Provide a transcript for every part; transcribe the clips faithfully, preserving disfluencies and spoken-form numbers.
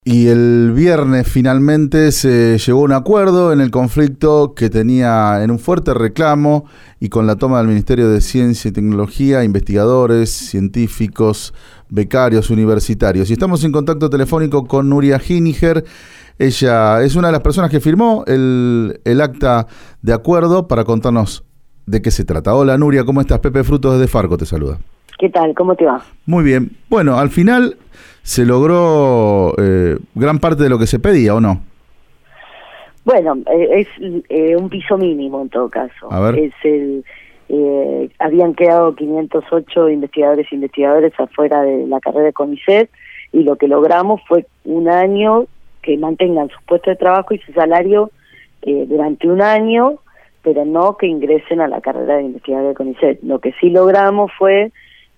Y el viernes finalmente se llegó a un acuerdo en el conflicto que tenía en un fuerte reclamo y con la toma del Ministerio de Ciencia y Tecnología, investigadores, científicos, becarios, universitarios. Y estamos en contacto telefónico con Nuria Gininger. Ella es una de las personas que firmó el, el acta de acuerdo para contarnos de qué se trata. Hola Nuria, ¿cómo estás? Pepe Frutos desde Farco te saluda. ¿Qué tal? ¿Cómo te va? Muy bien. Bueno, al final se logró eh, gran parte de lo que se pedía, ¿o no? Bueno, eh, es eh, un piso mínimo en todo caso. A ver. Es el, eh, habían quedado quinientos ocho investigadores e investigadoras afuera de la carrera de CONICET y lo que logramos fue un año que mantengan su puesto de trabajo y su salario eh, durante un año, pero no que ingresen a la carrera de investigador de CONICET. Lo que sí logramos fue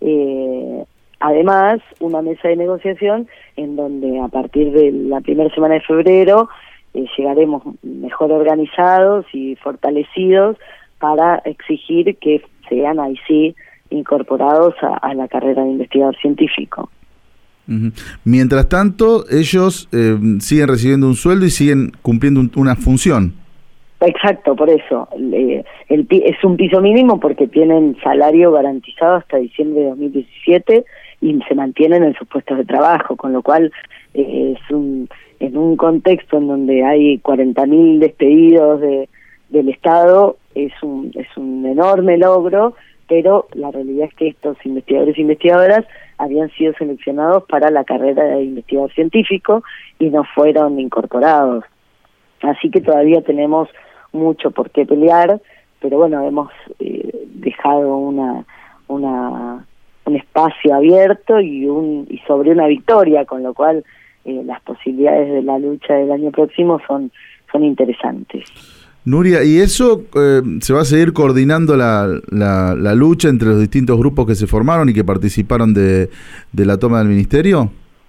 Eh, además una mesa de negociación en donde a partir de la primera semana de febrero eh, llegaremos mejor organizados y fortalecidos para exigir que sean ahí sí incorporados a, a la carrera de investigador científico. Uh-huh. Mientras tanto, ellos eh, siguen recibiendo un sueldo y siguen cumpliendo un, una función. Exacto, por eso. Eh, el, es un piso mínimo porque tienen salario garantizado hasta diciembre de dos mil diecisiete y se mantienen en sus puestos de trabajo, con lo cual eh, es un en un contexto en donde hay cuarenta mil despedidos de, del Estado, es un, es un enorme logro, pero la realidad es que estos investigadores e investigadoras habían sido seleccionados para la carrera de investigador científico y no fueron incorporados. Así que todavía tenemos mucho por qué pelear, pero bueno, hemos eh, dejado una una un espacio abierto y un y sobre una victoria, con lo cual eh, las posibilidades de la lucha del año próximo son son interesantes. Nuria, ¿y eso eh, se va a seguir coordinando la, la, la lucha entre los distintos grupos que se formaron y que participaron de, de la toma del ministerio?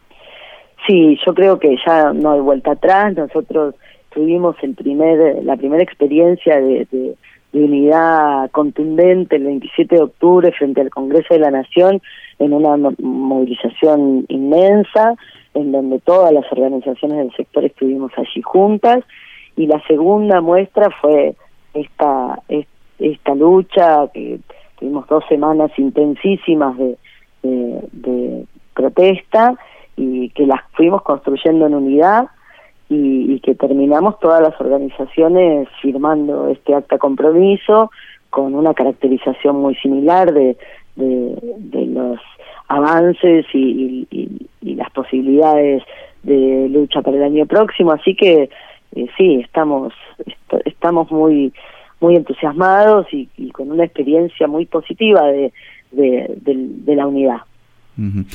Sí, yo creo que ya no hay vuelta atrás. Nosotros tuvimos el primer, la primera experiencia de, de, de unidad contundente el veintisiete de octubre frente al Congreso de la Nación en una movilización inmensa, en donde todas las organizaciones del sector estuvimos allí juntas, y la segunda muestra fue esta, esta lucha, que tuvimos dos semanas intensísimas de, de, de protesta, y que las fuimos construyendo en unidad, y, y que terminamos todas las organizaciones firmando este acta compromiso con una caracterización muy similar de, de, de los avances y, y, y las posibilidades de lucha para el año próximo. Así que eh, sí, estamos est- estamos muy muy entusiasmados y, y con una experiencia muy positiva de, de, de, de la unidad. Uh-huh.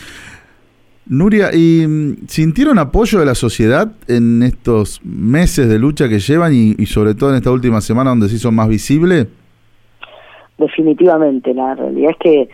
Nuria, ¿y sintieron apoyo de la sociedad en estos meses de lucha que llevan y, y sobre todo en esta última semana donde se hizo más visible? Definitivamente, la realidad es que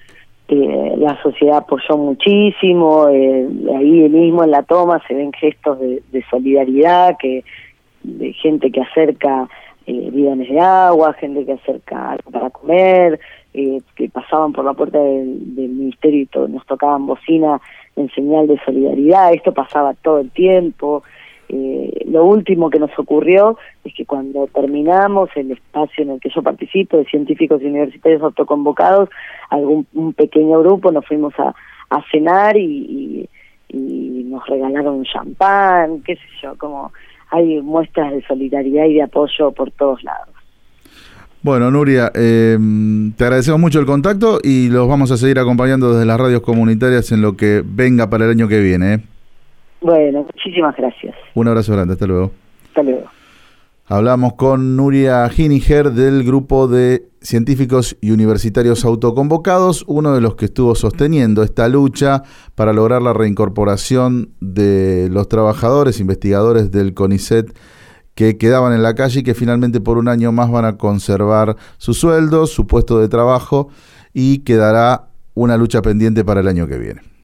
eh, la sociedad apoyó muchísimo, eh, ahí mismo en la toma se ven gestos de, de solidaridad, que de gente que acerca eh, bidones de agua, gente que acerca algo para comer, eh, que pasaban por la puerta del, del ministerio y to- nos tocaban bocina en señal de solidaridad. Esto pasaba todo el tiempo. Eh, lo último que nos ocurrió es que cuando terminamos el espacio en el que yo participo, de científicos y universitarios autoconvocados, algún un pequeño grupo nos fuimos a, a cenar y, y, y nos regalaron champán, qué sé yo, como hay muestras de solidaridad y de apoyo por todos lados. Bueno, Nuria, eh, te agradecemos mucho el contacto y los vamos a seguir acompañando desde las radios comunitarias en lo que venga para el año que viene. ¿eh? Bueno, muchísimas gracias. Un abrazo grande, hasta luego. Hasta luego. Hablamos con Nuria Gininger del grupo de científicos y universitarios autoconvocados, uno de los que estuvo sosteniendo esta lucha para lograr la reincorporación de los trabajadores, investigadores del CONICET que quedaban en la calle y que finalmente por un año más van a conservar su sueldo, su puesto de trabajo y quedará una lucha pendiente para el año que viene.